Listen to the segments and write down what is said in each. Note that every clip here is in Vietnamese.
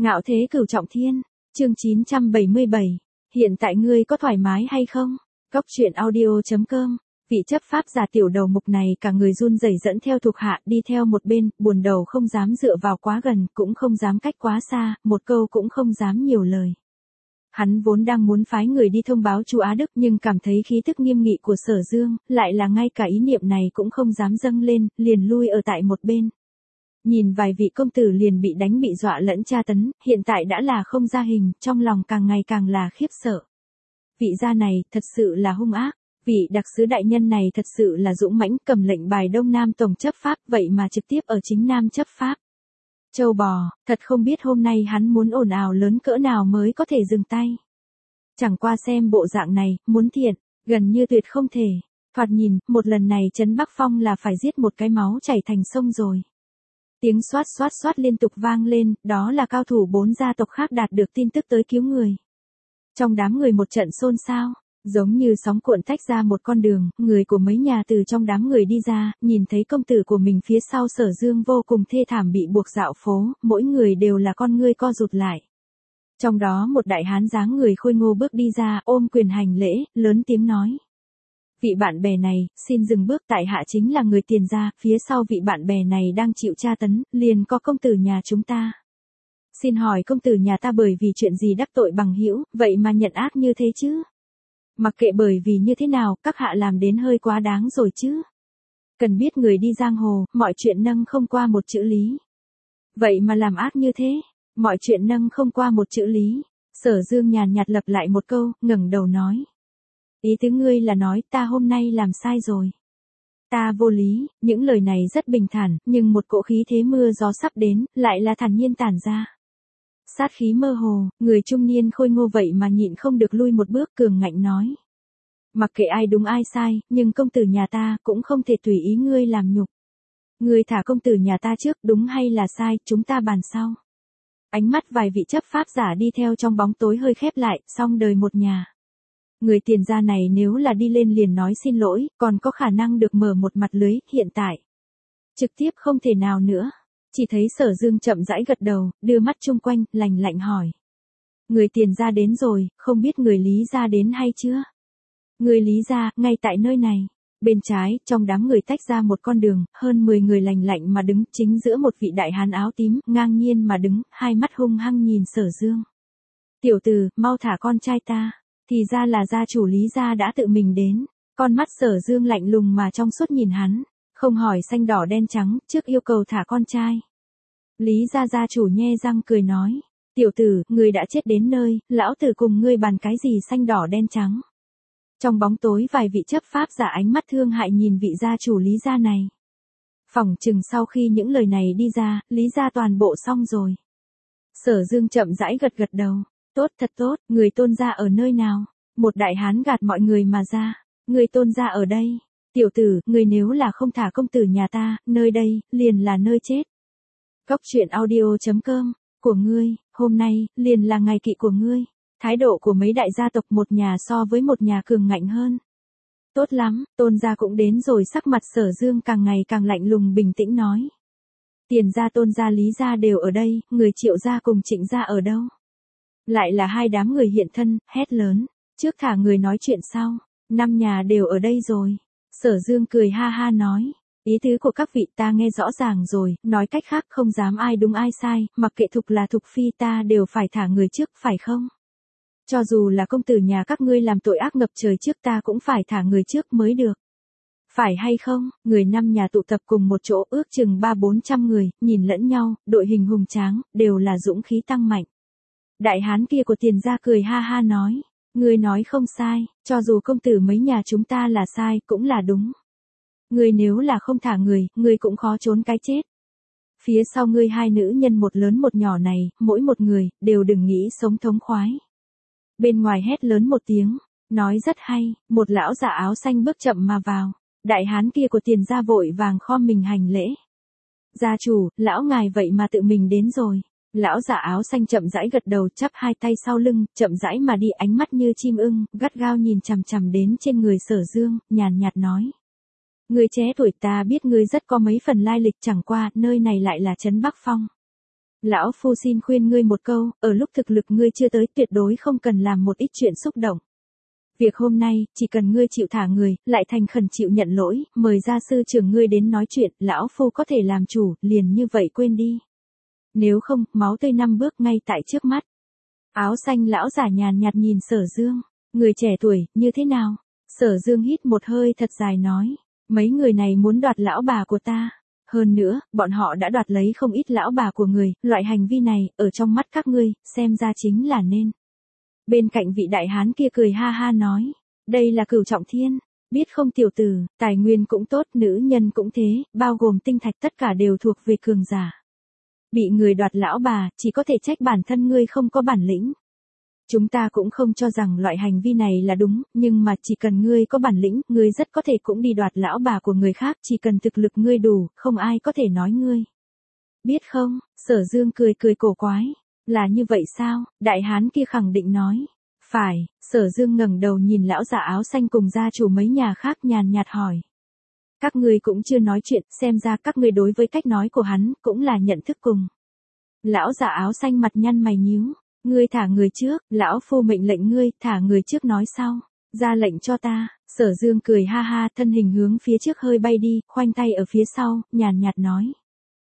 Ngạo thế cửu trọng thiên, chương 977, hiện tại ngươi có thoải mái hay không? Góc truyện audio.com, vị chấp pháp giả tiểu đầu mục này cả người run rẩy dẫn theo thuộc hạ đi theo một bên, buồn đầu không dám dựa vào quá gần, cũng không dám cách quá xa, một câu cũng không dám nhiều lời. Hắn vốn đang muốn phái người đi thông báo chu Á Đức nhưng cảm thấy khí tức nghiêm nghị của Sở Dương, lại là ngay cả ý niệm này cũng không dám dâng lên, liền lui ở tại một bên. Nhìn vài vị công tử liền bị đánh bị dọa lẫn tra tấn, hiện tại đã là không ra hình, trong lòng càng ngày càng là khiếp sợ. Vị gia này, thật sự là hung ác, vị đặc sứ đại nhân này thật sự là dũng mãnh, cầm lệnh bài Đông Nam Tổng chấp pháp, vậy mà trực tiếp ở chính Nam chấp pháp. Châu bò, thật không biết hôm nay hắn muốn ồn ào lớn cỡ nào mới có thể dừng tay. Chẳng qua xem bộ dạng này, muốn thiện, gần như tuyệt không thể. Thoạt nhìn, một lần này Trấn Bắc Phong là phải giết một cái máu chảy thành sông rồi. Tiếng xoát xoát xoát liên tục vang lên, đó là cao thủ 4 gia tộc khác đạt được tin tức tới cứu người. Trong đám người một trận xôn xao, giống như sóng cuộn tách ra một con đường, người của mấy nhà từ trong đám người đi ra, nhìn thấy công tử của mình phía sau Sở Dương vô cùng thê thảm bị buộc dạo phố, mỗi người đều là con ngươi co rụt lại. Trong đó một đại hán dáng người khôi ngô bước đi ra, ôm quyền hành lễ, lớn tiếng nói. Vị bạn bè này, xin dừng bước, tại hạ chính là người Tiền gia, phía sau vị bạn bè này đang chịu tra tấn, liền có công tử nhà chúng ta. Xin hỏi công tử nhà ta bởi vì chuyện gì đắc tội bằng hữu, vậy mà nhận ác như thế chứ? Mặc kệ bởi vì như thế nào, các hạ làm đến hơi quá đáng rồi chứ. Cần biết người đi giang hồ, mọi chuyện nâng không qua một chữ lý. Vậy mà làm ác như thế, mọi chuyện nâng không qua một chữ lý. Sở Dương nhàn nhạt lặp lại một câu, ngẩng đầu nói. Ý tứ ngươi là nói ta hôm nay làm sai rồi. Ta vô lý, những lời này rất bình thản, nhưng một cỗ khí thế mưa gió sắp đến, lại là thản nhiên tản ra. Sát khí mơ hồ, người trung niên khôi ngô vậy mà nhịn không được lui một bước, cường ngạnh nói. Mặc kệ ai đúng ai sai, nhưng công tử nhà ta cũng không thể tùy ý ngươi làm nhục. Ngươi thả công tử nhà ta trước, đúng hay là sai, chúng ta bàn sau. Ánh mắt vài vị chấp pháp giả đi theo trong bóng tối hơi khép lại, xong đời một nhà. Người Tiền gia này nếu là đi lên liền nói xin lỗi, còn có khả năng được mở một mặt lưới, hiện tại. Trực tiếp không thể nào nữa. Chỉ thấy Sở Dương chậm rãi gật đầu, đưa mắt chung quanh, lạnh lạnh hỏi. Người Tiền gia đến rồi, không biết người Lý gia đến hay chưa? Người Lý gia, ngay tại nơi này. Bên trái, trong đám người tách ra một con đường, hơn 10 người lạnh lạnh mà đứng, chính giữa một vị đại hán áo tím, ngang nhiên mà đứng, hai mắt hung hăng nhìn Sở Dương. Tiểu tử, mau thả con trai ta. Thì ra là gia chủ Lý gia đã tự mình đến. Con mắt Sở Dương lạnh lùng mà trong suốt nhìn hắn, không hỏi xanh đỏ đen trắng, trước yêu cầu thả con trai. Lý gia gia chủ nhe răng cười nói, tiểu tử, ngươi đã chết đến nơi, lão tử cùng ngươi bàn cái gì xanh đỏ đen trắng. Trong bóng tối vài vị chấp pháp giả ánh mắt thương hại nhìn vị gia chủ Lý gia này. Phỏng chừng sau khi những lời này đi ra, Lý gia toàn bộ xong rồi. Sở Dương chậm rãi gật gật đầu. Tốt, thật tốt, người Tôn gia ở nơi nào? Một đại hán gạt mọi người mà ra. Người Tôn gia ở đây. Tiểu tử, người nếu là không thả công tử nhà ta, nơi đây, liền là nơi chết. Góc truyện audio.com, của ngươi, hôm nay, liền là ngày kỵ của ngươi. Thái độ của mấy đại gia tộc một nhà so với một nhà cường ngạnh hơn. Tốt lắm, Tôn gia cũng đến rồi, sắc mặt Sở Dương càng ngày càng lạnh lùng bình tĩnh nói. Tiền gia Tôn gia Lý gia đều ở đây, người Triệu gia cùng Trịnh gia ở đâu? Lại là hai đám người hiện thân, hét lớn, trước thả người nói chuyện sau, 5 nhà đều ở đây rồi. Sở Dương cười ha ha nói, ý tứ của các vị ta nghe rõ ràng rồi, nói cách khác không dám ai đúng ai sai, mặc kệ thục là thục phi ta đều phải thả người trước, phải không? Cho dù là công tử nhà các ngươi làm tội ác ngập trời trước ta cũng phải thả người trước mới được. Phải hay không? Người 5 nhà tụ tập cùng một chỗ ước chừng 300-400 người, nhìn lẫn nhau, đội hình hùng tráng, đều là dũng khí tăng mạnh. Đại hán kia của Tiền gia cười ha ha nói, ngươi nói không sai, cho dù công tử mấy nhà chúng ta là sai, cũng là đúng. Ngươi nếu là không thả người, ngươi cũng khó trốn cái chết. Phía sau ngươi hai nữ nhân một lớn một nhỏ này, mỗi một người, đều đừng nghĩ sống thống khoái. Bên ngoài hét lớn một tiếng, nói rất hay, một lão giả áo xanh bước chậm mà vào. Đại hán kia của Tiền gia vội vàng khom mình hành lễ. Gia chủ, lão ngài vậy mà tự mình đến rồi. Lão giả áo xanh chậm rãi gật đầu, chắp hai tay sau lưng, chậm rãi mà đi, ánh mắt như chim ưng, gắt gao nhìn chằm chằm đến trên người Sở Dương, nhàn nhạt nói. Người trẻ tuổi ta biết ngươi rất có mấy phần lai lịch, chẳng qua, nơi này lại là Trấn Bắc Phong. Lão phu xin khuyên ngươi một câu, ở lúc thực lực ngươi chưa tới tuyệt đối không cần làm một ít chuyện xúc động. Việc hôm nay, chỉ cần ngươi chịu thả người, lại thành khẩn chịu nhận lỗi, mời gia sư trưởng ngươi đến nói chuyện, lão phu có thể làm chủ, liền như vậy quên đi. Nếu không, máu tươi 5 bước ngay tại trước mắt. Áo xanh lão giả nhàn nhạt nhìn Sở Dương, người trẻ tuổi, như thế nào? Sở Dương hít một hơi thật dài nói, mấy người này muốn đoạt lão bà của ta. Hơn nữa, bọn họ đã đoạt lấy không ít lão bà của người, loại hành vi này, ở trong mắt các ngươi, xem ra chính là nên. Bên cạnh vị đại hán kia cười ha ha nói, đây là Cửu Trọng Thiên, biết không tiểu tử, tài nguyên cũng tốt, nữ nhân cũng thế, bao gồm tinh thạch tất cả đều thuộc về cường giả. Bị người đoạt lão bà, chỉ có thể trách bản thân ngươi không có bản lĩnh. Chúng ta cũng không cho rằng loại hành vi này là đúng, nhưng mà chỉ cần ngươi có bản lĩnh, ngươi rất có thể cũng đi đoạt lão bà của người khác, chỉ cần thực lực ngươi đủ, không ai có thể nói ngươi. Biết không, Sở Dương cười cười cổ quái, là như vậy sao? Đại hán kia khẳng định nói. Phải, Sở Dương ngẩng đầu nhìn lão giả áo xanh cùng gia chủ mấy nhà khác nhàn nhạt hỏi. Các ngươi cũng chưa nói chuyện, xem ra các ngươi đối với cách nói của hắn, cũng là nhận thức cùng. Lão giả áo xanh mặt nhăn mày nhíu. Ngươi thả người trước, lão phu mệnh lệnh ngươi, thả người trước nói sau. Ra lệnh cho ta, Sở Dương cười ha ha, thân hình hướng phía trước hơi bay đi, khoanh tay ở phía sau, nhàn nhạt nói.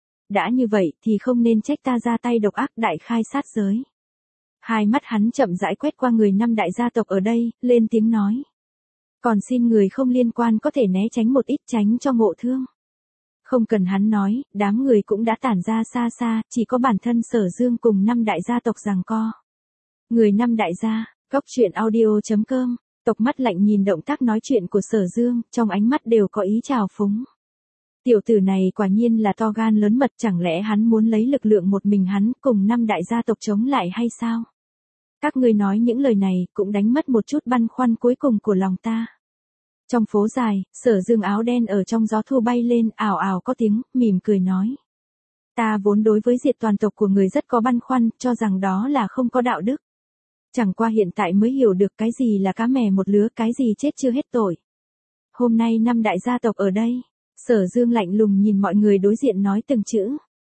Đã như vậy thì không nên trách ta ra tay độc ác đại khai sát giới. Hai mắt hắn chậm rãi quét qua người 5 đại gia tộc ở đây, lên tiếng nói. Còn xin người không liên quan có thể né tránh một ít tránh cho ngộ thương. Không cần hắn nói, đám người cũng đã tản ra xa xa, chỉ có bản thân Sở Dương cùng 5 đại gia tộc giằng co. Người 5 đại gia, Goctruyện.audio.com, tộc mắt lạnh nhìn động tác nói chuyện của Sở Dương, trong ánh mắt đều có ý trào phúng. Tiểu tử này quả nhiên là to gan lớn mật, chẳng lẽ hắn muốn lấy lực lượng một mình hắn cùng 5 đại gia tộc chống lại hay sao? Các ngươi nói những lời này cũng đánh mất một chút băn khoăn cuối cùng của lòng ta. Trong phố dài, Sở Dương áo đen ở trong gió thu bay lên, ảo ảo có tiếng, mỉm cười nói. Ta vốn đối với diệt toàn tộc của người rất có băn khoăn, cho rằng đó là không có đạo đức. Chẳng qua hiện tại mới hiểu được cái gì là cá mè một lứa, cái gì chết chưa hết tội. Hôm nay 5 đại gia tộc ở đây, Sở Dương lạnh lùng nhìn mọi người đối diện nói từng chữ.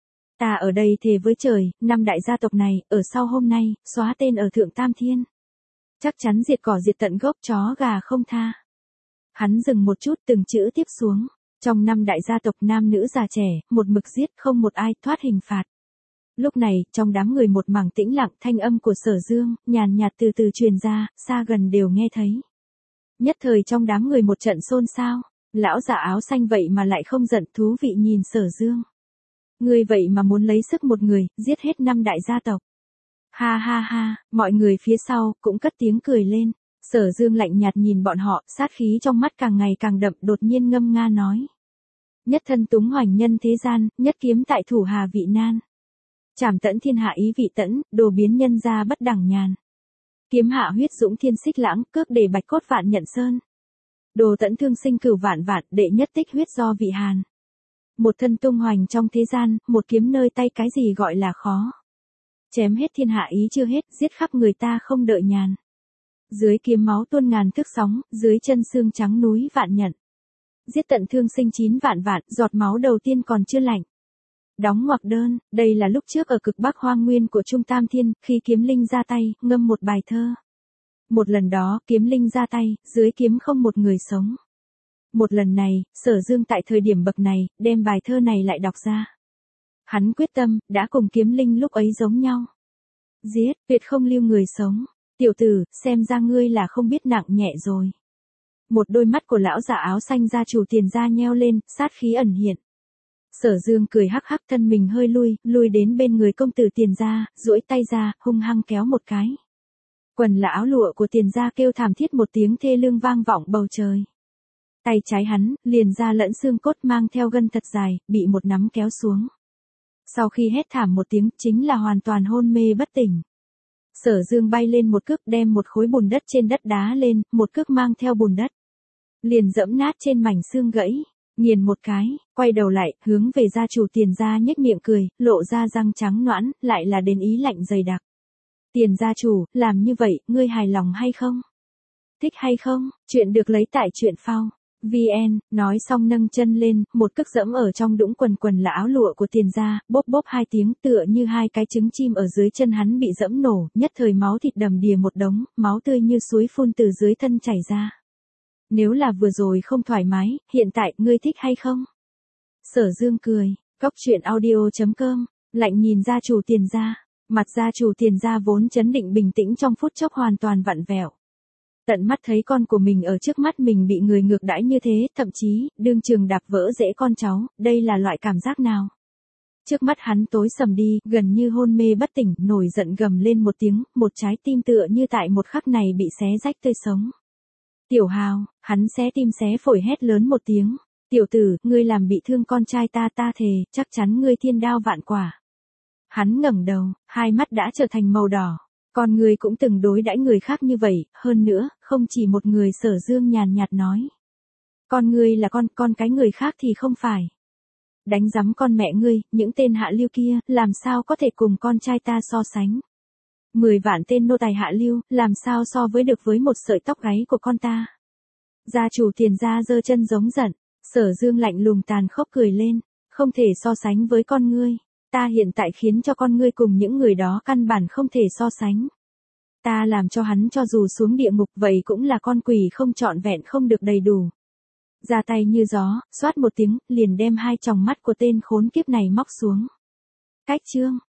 Ta ở đây thề với trời, 5 đại gia tộc này, ở sau hôm nay, xóa tên ở Thượng Tam Thiên. Chắc chắn diệt cỏ diệt tận gốc, chó gà không tha. Hắn dừng một chút, từng chữ tiếp xuống. Trong 5 đại gia tộc nam nữ già trẻ, một mực giết không một ai thoát hình phạt. Lúc này, trong đám người một mảng tĩnh lặng, thanh âm của Sở Dương, nhàn nhạt từ từ truyền ra, xa gần đều nghe thấy. Nhất thời trong đám người một trận xôn xao, lão giả áo xanh vậy mà lại không giận, thú vị nhìn Sở Dương. Ngươi vậy mà muốn lấy sức một người, giết hết 5 đại gia tộc. Ha ha ha, mọi người phía sau, cũng cất tiếng cười lên. Sở Dương lạnh nhạt nhìn bọn họ, sát khí trong mắt càng ngày càng đậm, đột nhiên ngâm nga nói. Nhất thân túng hoành nhân thế gian, nhất kiếm tại thủ hà vị nan. Trảm tẫn thiên hạ ý vị tẫn, đồ biến nhân ra bất đẳng nhàn. Kiếm hạ huyết dũng thiên xích lãng, cước để bạch cốt vạn nhận sơn. Đồ tẫn thương sinh cửu vạn vạn, đệ nhất tích huyết do vị hàn. Một thân tung hoành trong thế gian, một kiếm nơi tay, cái gì gọi là khó. Chém hết thiên hạ ý chưa hết, giết khắp người ta không đợi nhàn. Dưới kiếm máu tuôn ngàn thước sóng, dưới chân xương trắng núi vạn nhận. Giết tận thương sinh 9 vạn vạn, giọt máu đầu tiên còn chưa lạnh. Đóng ngoặc đơn, đây là lúc trước ở cực bắc hoang nguyên của Trung Tam Thiên, khi kiếm linh ra tay, ngâm một bài thơ. Một lần đó, kiếm linh ra tay, dưới kiếm không một người sống. Một lần này, Sở Dương tại thời điểm bậc này, đem bài thơ này lại đọc ra. Hắn quyết tâm, đã cùng kiếm linh lúc ấy giống nhau. Giết, tuyệt không lưu người sống. Tiểu tử, xem ra ngươi là không biết nặng nhẹ rồi. Một đôi mắt của lão giả áo xanh gia chủ Tiền gia nheo lên, sát khí ẩn hiện. Sở Dương cười hắc hắc, thân mình hơi lui đến bên người công tử Tiền gia, duỗi tay ra, hung hăng kéo một cái. Quần là áo lụa của Tiền gia kêu thảm thiết một tiếng thê lương vang vọng bầu trời. Tay trái hắn, liền ra lẫn xương cốt mang theo gân thật dài, bị một nắm kéo xuống. Sau khi hét thảm một tiếng, chính là hoàn toàn hôn mê bất tỉnh. Sở Dương bay lên một cước, đem một khối bùn đất trên đất đá lên, một cước mang theo bùn đất. Liền dẫm nát trên mảnh xương gãy, nghiền một cái, quay đầu lại, hướng về gia chủ Tiền gia nhếch miệng cười, lộ ra răng trắng nõn, lại là đến ý lạnh dày đặc. Tiền gia chủ, làm như vậy, ngươi hài lòng hay không? Thích hay không? Chuyện được lấy tại truyện phao. VN, nói xong nâng chân lên, một cước dẫm ở trong đũng quần quần là áo lụa của Tiền gia, bốp bốp hai tiếng tựa như hai cái trứng chim ở dưới chân hắn bị dẫm nổ, nhất thời máu thịt đầm đìa một đống, máu tươi như suối phun từ dưới thân chảy ra. Nếu là vừa rồi không thoải mái, hiện tại, ngươi thích hay không? Sở Dương cười, Cóc truyện audio.com, lạnh nhìn gia chủ Tiền gia, mặt gia chủ Tiền gia vốn trấn định bình tĩnh trong phút chốc hoàn toàn vặn vẹo. Tận mắt thấy con của mình ở trước mắt mình bị người ngược đãi như thế, thậm chí, đương trường đạp vỡ rễ con cháu, đây là loại cảm giác nào? Trước mắt hắn tối sầm đi, gần như hôn mê bất tỉnh, nổi giận gầm lên một tiếng, một trái tim tựa như tại một khắc này bị xé rách tươi sống. Tiểu Hào, hắn xé tim xé phổi hét lớn một tiếng, tiểu tử, ngươi làm bị thương con trai ta thề, chắc chắn ngươi thiên đao vạn quả. Hắn ngẩng đầu, hai mắt đã trở thành màu đỏ. Con ngươi cũng từng đối đãi người khác như vậy, hơn nữa, không chỉ một người. Sở Dương nhàn nhạt nói. Con ngươi là con cái người khác thì không phải. Đánh rắm con mẹ ngươi, những tên hạ lưu kia, làm sao có thể cùng con trai ta so sánh. 10 vạn tên nô tài hạ lưu, làm sao so với được với một sợi tóc gáy của con ta. Gia chủ Tiền gia giơ chân giống giận, Sở Dương lạnh lùng tàn khốc cười lên, không thể so sánh với con ngươi. Ta hiện tại khiến cho con ngươi cùng những người đó căn bản không thể so sánh. Ta làm cho hắn cho dù xuống địa ngục vậy cũng là con quỷ không trọn vẹn không được đầy đủ. Ra tay như gió, xoát một tiếng, liền đem hai tròng mắt của tên khốn kiếp này móc xuống. Cách chương.